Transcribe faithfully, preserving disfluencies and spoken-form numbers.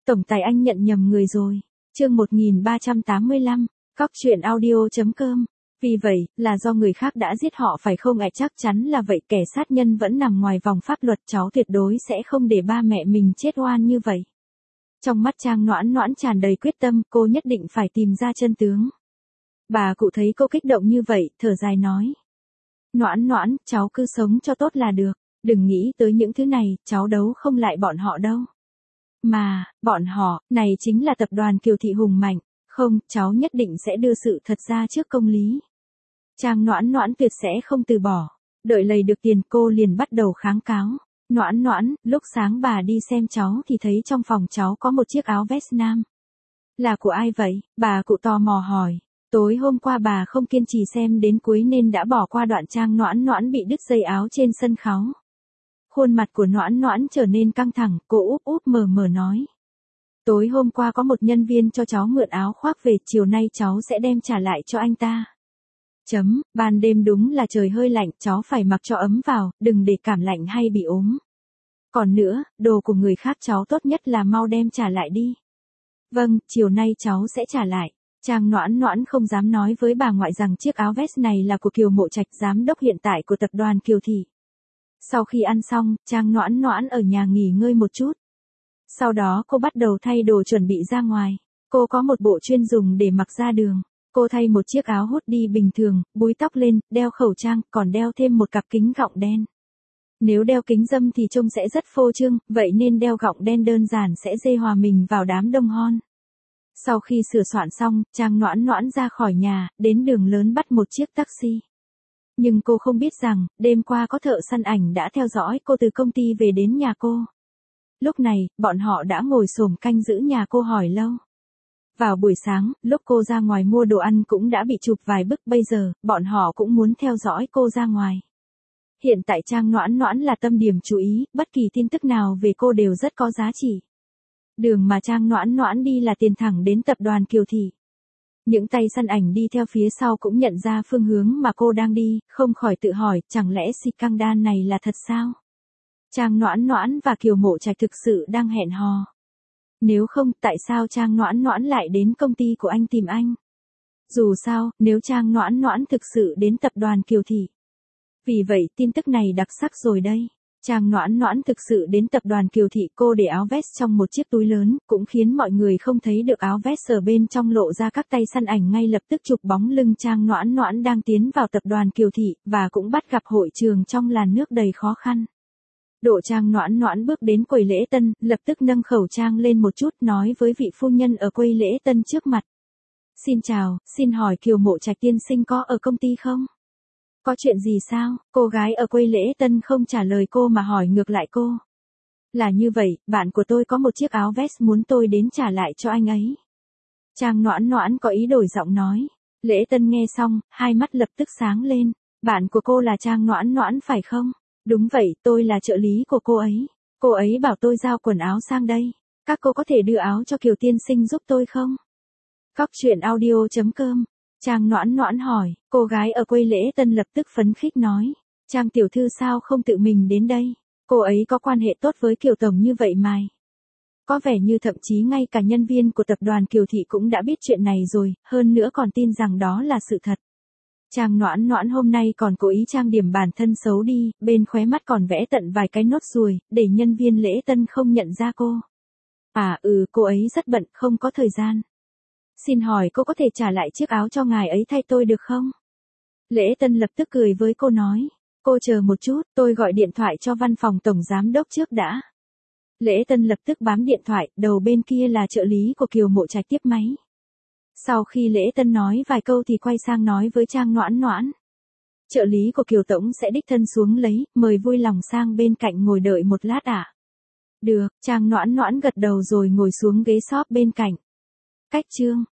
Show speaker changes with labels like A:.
A: Tổng tài anh nhận nhầm người rồi. Chương một nghìn ba trăm tám mươi lăm, cóc truyện audio chấm com. Vì vậy, là do người khác đã giết họ phải không ạ? Chắc chắn là vậy, kẻ sát nhân vẫn nằm ngoài vòng pháp luật, cháu tuyệt đối sẽ không để ba mẹ mình chết oan như vậy. Trong mắt Trang Noãn Noãn tràn đầy quyết tâm, cô nhất định phải tìm ra chân tướng. Bà cụ thấy cô kích động như vậy, thở dài nói. Noãn Noãn, cháu cứ sống cho tốt là được, đừng nghĩ tới những thứ này, cháu đấu không lại bọn họ đâu. Mà, bọn họ, này chính là tập đoàn Kiều Thị hùng mạnh, không, cháu nhất định sẽ đưa sự thật ra trước công lý. Trang Noãn Noãn tuyệt sẽ không từ bỏ, đợi lấy được tiền cô liền bắt đầu kháng cáo. Noãn Noãn, lúc sáng bà đi xem cháu thì thấy trong phòng cháu có một chiếc áo vest nam. Là của ai vậy? Bà cụ tò mò hỏi. Tối hôm qua bà không kiên trì xem đến cuối nên đã bỏ qua đoạn Trang Noãn Noãn bị đứt dây áo trên sân khấu. Khuôn mặt của Noãn Noãn trở nên căng thẳng, cô úp úp mờ mờ nói. Tối hôm qua có một nhân viên cho cháu mượn áo khoác về, chiều nay cháu sẽ đem trả lại cho anh ta. Chấm, ban đêm đúng là trời hơi lạnh, cháu phải mặc cho ấm vào, đừng để cảm lạnh hay bị ốm. Còn nữa, đồ của người khác cháu tốt nhất là mau đem trả lại đi. Vâng, chiều nay cháu sẽ trả lại. Trang Noãn Noãn không dám nói với bà ngoại rằng chiếc áo vest này là của Kiều Mộ Trạch, giám đốc hiện tại của tập đoàn Kiều Thị. Sau khi ăn xong, Trang Noãn Noãn ở nhà nghỉ ngơi một chút. Sau đó cô bắt đầu thay đồ chuẩn bị ra ngoài. Cô có một bộ chuyên dùng để mặc ra đường. Cô thay một chiếc áo hoodie bình thường, búi tóc lên, đeo khẩu trang, còn đeo thêm một cặp kính gọng đen. Nếu đeo kính râm thì trông sẽ rất phô trương, vậy nên đeo gọng đen đơn giản sẽ dê hòa mình vào đám đông hon. Sau khi sửa soạn xong, Trang Noãn Noãn ra khỏi nhà, đến đường lớn bắt một chiếc taxi. Nhưng cô không biết rằng, đêm qua có thợ săn ảnh đã theo dõi cô từ công ty về đến nhà cô. Lúc này, bọn họ đã ngồi xổm canh giữ nhà cô hỏi lâu. Vào buổi sáng, lúc cô ra ngoài mua đồ ăn cũng đã bị chụp vài bức, bây giờ, bọn họ cũng muốn theo dõi cô ra ngoài. Hiện tại Trang Noãn Noãn là tâm điểm chú ý, bất kỳ tin tức nào về cô đều rất có giá trị. Đường mà Trang Noãn Noãn đi là tiền thẳng đến tập đoàn Kiều Thị. Những tay săn ảnh đi theo phía sau cũng nhận ra phương hướng mà cô đang đi, không khỏi tự hỏi, chẳng lẽ scandal này là thật sao? Trang Noãn Noãn và Kiều Mộ Trạch thực sự đang hẹn hò. Nếu không, tại sao Trang Noãn Noãn lại đến công ty của anh tìm anh? Dù sao, nếu Trang Noãn Noãn thực sự đến tập đoàn Kiều Thị. Vì vậy, tin tức này đặc sắc rồi đây. Trang Noãn Noãn thực sự đến tập đoàn Kiều Thị, cô để áo vest trong một chiếc túi lớn, cũng khiến mọi người không thấy được áo vest ở bên trong, lộ ra các tay săn ảnh ngay lập tức chụp bóng lưng Trang Noãn Noãn đang tiến vào tập đoàn Kiều Thị, và cũng bắt gặp hội trường trong làn nước đầy khó khăn. Độ Trang Noãn Noãn bước đến quầy lễ tân, lập tức nâng khẩu trang lên một chút, nói với vị phu nhân ở quầy lễ tân trước mặt. Xin chào, xin hỏi Kiều Mộ Trạch tiên sinh có ở công ty không? Có chuyện gì sao? Cô gái ở quầy lễ tân không trả lời cô mà hỏi ngược lại cô. Là như vậy, bạn của tôi có một chiếc áo vest muốn tôi đến trả lại cho anh ấy. Trang Noãn Noãn có ý đổi giọng nói. Lễ tân nghe xong, hai mắt lập tức sáng lên. Bạn của cô là Trang Noãn Noãn phải không? Đúng vậy, tôi là trợ lý của cô ấy. Cô ấy bảo tôi giao quần áo sang đây. Các cô có thể đưa áo cho Kiều tiên sinh giúp tôi không? Cóc truyện audio chấm com. Trang Noãn Noãn hỏi, cô gái ở quầy lễ tân lập tức phấn khích nói. Trang tiểu thư sao không tự mình đến đây? Cô ấy có quan hệ tốt với Kiều tổng như vậy mà. Có vẻ như thậm chí ngay cả nhân viên của tập đoàn Kiều Thị cũng đã biết chuyện này rồi, hơn nữa còn tin rằng đó là sự thật. Trang Noãn Noãn hôm nay còn cố ý trang điểm bản thân xấu đi, bên khóe mắt còn vẽ tận vài cái nốt ruồi, để nhân viên lễ tân không nhận ra cô. À ừ, cô ấy rất bận, không có thời gian. Xin hỏi cô có thể trả lại chiếc áo cho ngài ấy thay tôi được không? Lễ tân lập tức cười với cô nói. Cô chờ một chút, tôi gọi điện thoại cho văn phòng tổng giám đốc trước đã. Lễ tân lập tức bám điện thoại, đầu bên kia là trợ lý của Kiều Mộ Trạch tiếp máy. Sau khi lễ tân nói vài câu thì quay sang nói với Trang Noãn Noãn. Trợ lý của Kiều tổng sẽ đích thân xuống lấy, mời vui lòng sang bên cạnh ngồi đợi một lát ạ. À? Được, Trang Noãn Noãn gật đầu rồi ngồi xuống ghế shop bên cạnh. Cách chương.